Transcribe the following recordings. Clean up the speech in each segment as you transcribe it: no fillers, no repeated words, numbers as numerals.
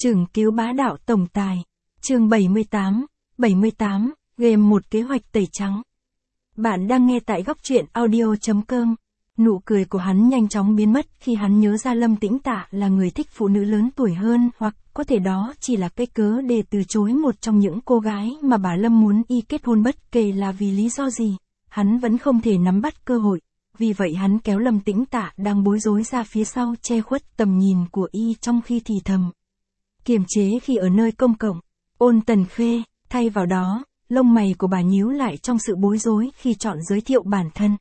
Chưởng cứu bá đạo tổng tài. Chương 78, game một kế hoạch tẩy trắng. Bạn đang nghe tại góc truyện audio.com. Nụ cười của hắn nhanh chóng biến mất khi hắn nhớ ra Lâm Tĩnh Tạ là người thích phụ nữ lớn tuổi hơn, hoặc có thể đó chỉ là cái cớ để từ chối một trong những cô gái mà bà Lâm muốn y kết hôn, bất kể là vì lý do gì. Hắn vẫn không thể nắm bắt cơ hội, vì vậy hắn kéo Lâm Tĩnh Tạ đang bối rối ra phía sau, che khuất tầm nhìn của y trong khi thì thầm. Kiềm chế khi ở nơi công cộng. Ôn Tần Khê, thay vào đó, lông mày của bà nhíu lại trong sự bối rối khi chọn giới thiệu bản thân.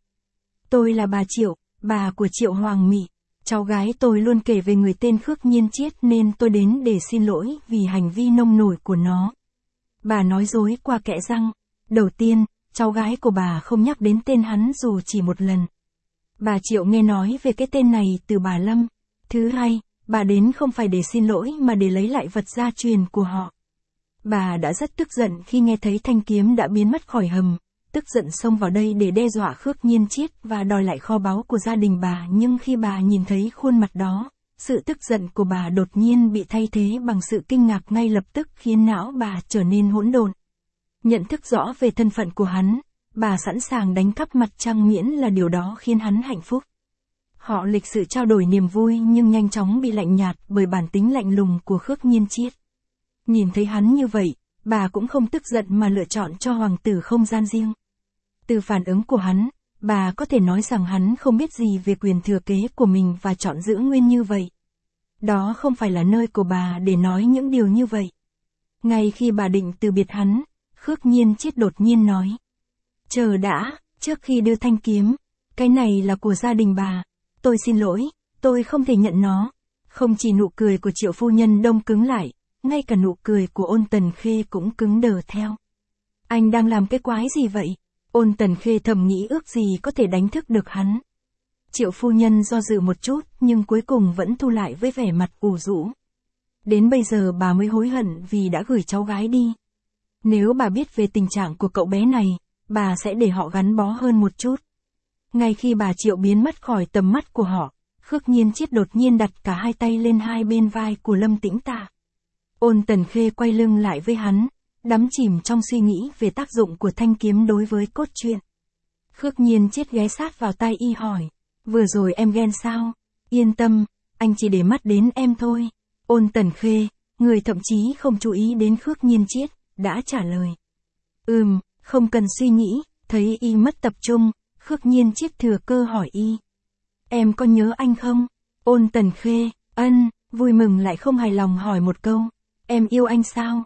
Tôi là bà Triệu, bà của Triệu Hoàng Mị. Cháu gái tôi luôn kể về người tên Khước Nhiên Chiết nên tôi đến để xin lỗi vì hành vi nông nổi của nó. Bà nói dối qua kẽ răng. Đầu tiên, cháu gái của bà không nhắc đến tên hắn dù chỉ một lần. Bà Triệu nghe nói về cái tên này từ bà Lâm. Thứ hai, bà đến không phải để xin lỗi mà để lấy lại vật gia truyền của họ. Bà đã rất tức giận khi nghe thấy thanh kiếm đã biến mất khỏi hầm, tức giận xông vào đây để đe dọa Khước Nhiên Chiết và đòi lại kho báu của gia đình bà, nhưng khi bà nhìn thấy khuôn mặt đó, sự tức giận của bà đột nhiên bị thay thế bằng sự kinh ngạc ngay lập tức, khiến não bà trở nên hỗn độn. Nhận thức rõ về thân phận của hắn, bà sẵn sàng đánh cắp mặt trăng miễn là điều đó khiến hắn hạnh phúc. Họ lịch sự trao đổi niềm vui nhưng nhanh chóng bị lạnh nhạt bởi bản tính lạnh lùng của Khước Nhiên Chiết. Nhìn thấy hắn như vậy, bà cũng không tức giận mà lựa chọn cho hoàng tử không gian riêng. Từ phản ứng của hắn, bà có thể nói rằng hắn không biết gì về quyền thừa kế của mình và chọn giữ nguyên như vậy. Đó không phải là nơi của bà để nói những điều như vậy. Ngay khi bà định từ biệt hắn, Khước Nhiên Chiết đột nhiên nói. Chờ đã, trước khi đưa thanh kiếm, cái này là của gia đình bà. Tôi xin lỗi, tôi không thể nhận nó. Không chỉ nụ cười của Triệu phu nhân đông cứng lại, ngay cả nụ cười của Ôn Tần Khê cũng cứng đờ theo. Anh đang làm cái quái gì vậy? Ôn Tần Khê thầm nghĩ ước gì có thể đánh thức được hắn. Triệu phu nhân do dự một chút nhưng cuối cùng vẫn thu lại với vẻ mặt ủ rũ. Đến bây giờ bà mới hối hận vì đã gửi cháu gái đi. Nếu bà biết về tình trạng của cậu bé này, bà sẽ để họ gắn bó hơn một chút. Ngay khi bà Triệu biến mất khỏi tầm mắt của họ, Khước Nhiên Chiết đột nhiên đặt cả hai tay lên hai bên vai của Lâm Tĩnh Tạ. Ôn Tần Khê quay lưng lại với hắn, đắm chìm trong suy nghĩ về tác dụng của thanh kiếm đối với cốt truyện. Khước Nhiên Chiết ghé sát vào tai y hỏi, vừa rồi em ghen sao? Yên tâm, anh chỉ để mắt đến em thôi. Ôn Tần Khê, người thậm chí không chú ý đến Khước Nhiên Chiết, đã trả lời. Không cần suy nghĩ. Thấy y mất tập trung, Khước Nhiên Chiết thừa cơ hỏi y. Em có nhớ anh không? Ôn Tần Khê, vui mừng lại không hài lòng hỏi một câu. Em yêu anh sao?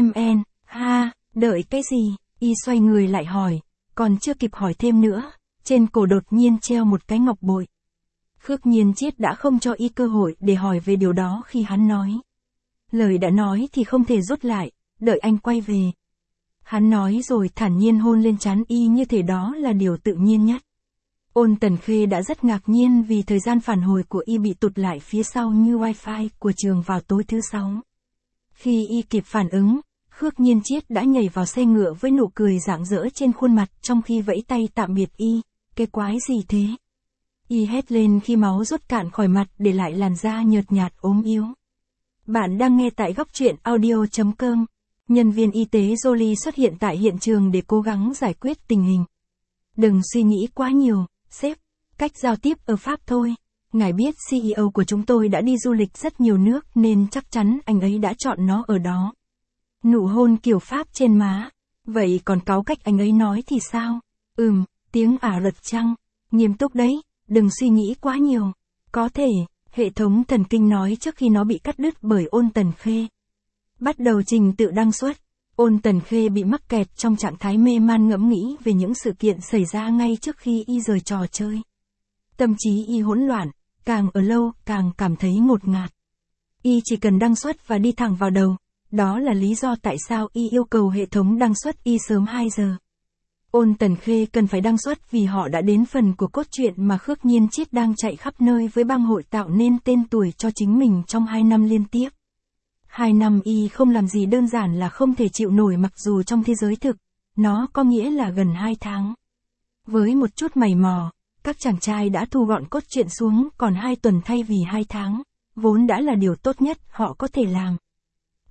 Đợi cái gì? Y xoay người lại hỏi, còn chưa kịp hỏi thêm nữa, trên cổ đột nhiên treo một cái ngọc bội. Khước Nhiên Chiết đã không cho y cơ hội để hỏi về điều đó khi hắn nói. Lời đã nói thì không thể rút lại, đợi anh quay về. Hắn nói rồi thản nhiên hôn lên trán y như thể đó là điều tự nhiên nhất. Ôn Tần Khê đã rất ngạc nhiên vì thời gian phản hồi của y bị tụt lại phía sau như wifi của trường vào tối thứ 6. Khi y kịp phản ứng, Khước Nhiên Chiết đã nhảy vào xe ngựa với nụ cười rạng rỡ trên khuôn mặt trong khi vẫy tay tạm biệt y. Cái quái gì thế? Y hét lên khi máu rút cạn khỏi mặt để lại làn da nhợt nhạt ốm yếu. Bạn đang nghe tại góc truyện audio.com. Nhân viên y tế Jolie xuất hiện tại hiện trường để cố gắng giải quyết tình hình. Đừng suy nghĩ quá nhiều, sếp. Cách giao tiếp ở Pháp thôi. Ngài biết CEO của chúng tôi đã đi du lịch rất nhiều nước nên chắc chắn anh ấy đã chọn nó ở đó. Nụ hôn kiểu Pháp trên má. Vậy còn cáu cách anh ấy nói thì sao? Tiếng Ả Rập chăng? Nghiêm túc đấy, đừng suy nghĩ quá nhiều. Có thể, hệ thống thần kinh nói trước khi nó bị cắt đứt bởi Ôn Tần Khê. Bắt đầu trình tự đăng xuất. Ôn Tần Khê bị mắc kẹt trong trạng thái mê man ngẫm nghĩ về những sự kiện xảy ra ngay trước khi y rời trò chơi. Tâm trí y hỗn loạn, càng ở lâu càng cảm thấy ngột ngạt. Y chỉ cần đăng xuất và đi thẳng vào đầu. Đó là lý do tại sao y yêu cầu hệ thống đăng xuất y sớm 2 giờ. Ôn Tần Khê cần phải đăng xuất vì họ đã đến phần của cốt truyện mà Khước Nhiên Chiết đang chạy khắp nơi với bang hội tạo nên tên tuổi cho chính mình trong 2 năm liên tiếp. 2 năm y không làm gì đơn giản là không thể chịu nổi, mặc dù trong thế giới thực, nó có nghĩa là gần 2 tháng. Với một chút mày mò, các chàng trai đã thu gọn cốt truyện xuống còn 2 tuần thay vì 2 tháng, vốn đã là điều tốt nhất họ có thể làm.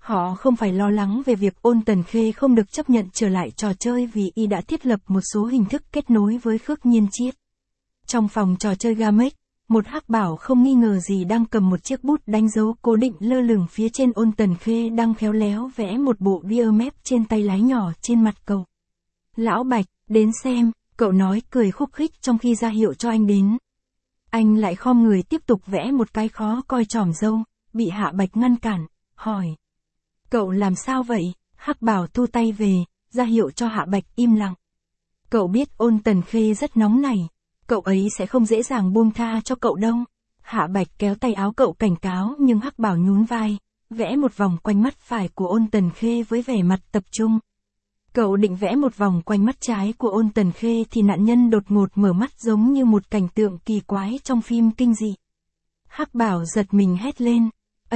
Họ không phải lo lắng về việc Ôn Tần Khê không được chấp nhận trở lại trò chơi vì y đã thiết lập một số hình thức kết nối với Khước Nhiên Chiết. Trong phòng trò chơi Gamex, một hắc bảo không nghi ngờ gì đang cầm một chiếc bút đánh dấu cố định lơ lửng phía trên. Ôn Tần Khê đang khéo léo vẽ một bộ ria mép trên tay lái nhỏ trên mặt cậu. Lão Bạch, đến xem, cậu nói cười khúc khích trong khi ra hiệu cho anh đến. Anh lại khom người tiếp tục vẽ một cái khó coi tròm râu, bị Hạ Bạch ngăn cản, hỏi. Cậu làm sao vậy? Hắc bảo thu tay về, ra hiệu cho Hạ Bạch im lặng. Cậu biết Ôn Tần Khê rất nóng nảy, cậu ấy sẽ không dễ dàng buông tha cho cậu đâu. Hạ Bạch kéo tay áo cậu cảnh cáo nhưng Hắc bảo nhún vai, vẽ một vòng quanh mắt phải của Ôn Tần Khê với vẻ mặt tập trung. Cậu định vẽ một vòng quanh mắt trái của Ôn Tần Khê thì nạn nhân đột ngột mở mắt giống như một cảnh tượng kỳ quái trong phim kinh dị. Hắc bảo giật mình hét lên,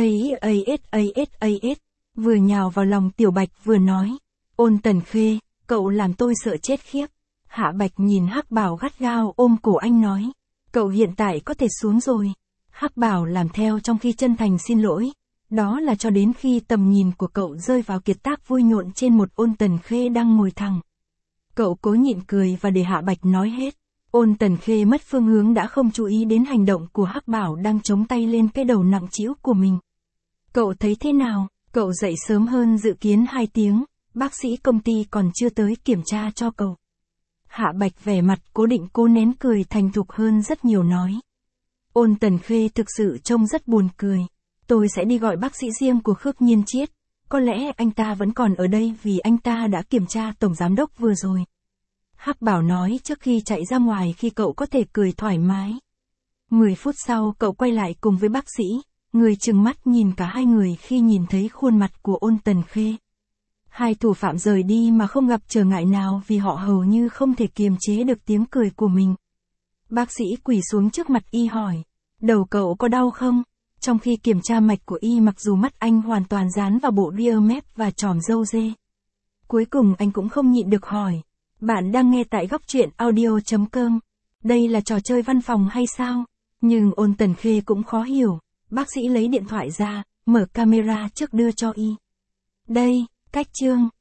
vừa nhào vào lòng Tiểu Bạch vừa nói, Ôn Tần Khê, cậu làm tôi sợ chết khiếp. Hạ Bạch nhìn Hắc bảo gắt gao ôm cổ anh nói, cậu hiện tại có thể xuống rồi. Hắc bảo làm theo trong khi chân thành xin lỗi. Đó là cho đến khi tầm nhìn của cậu rơi vào kiệt tác vui nhộn trên một Ôn Tần Khê đang ngồi thẳng. Cậu cố nhịn cười và để Hạ Bạch nói hết. Ôn Tần Khê mất phương hướng đã không chú ý đến hành động của Hắc bảo đang chống tay lên cái đầu nặng trĩu của mình. Cậu thấy thế nào? Cậu dậy sớm hơn dự kiến 2 tiếng, bác sĩ công ty còn chưa tới kiểm tra cho cậu. Hạ Bạch vẻ mặt cố định cố nén cười thành thục hơn rất nhiều nói. Ôn Tần Khê thực sự trông rất buồn cười. Tôi sẽ đi gọi bác sĩ riêng của Khước Nhiên Chiết. Có lẽ anh ta vẫn còn ở đây vì anh ta đã kiểm tra tổng giám đốc vừa rồi. Hắc bảo nói trước khi chạy ra ngoài khi cậu có thể cười thoải mái. 10 phút sau cậu quay lại cùng với bác sĩ, người trừng mắt nhìn cả hai người khi nhìn thấy khuôn mặt của Ôn Tần Khê. Hai thủ phạm rời đi mà không gặp trở ngại nào vì họ hầu như không thể kiềm chế được tiếng cười của mình. Bác sĩ quỳ xuống trước mặt y hỏi, đầu cậu có đau không? Trong khi kiểm tra mạch của y mặc dù mắt anh hoàn toàn dán vào bộ ria mép và tròm râu dê. Cuối cùng anh cũng không nhịn được hỏi, bạn đang nghe tại góc truyện audio.com. Đây là trò chơi văn phòng hay sao? Nhưng Ôn Tần Khê cũng khó hiểu. Bác sĩ lấy điện thoại ra, mở camera trước đưa cho y. Đây, cách chương.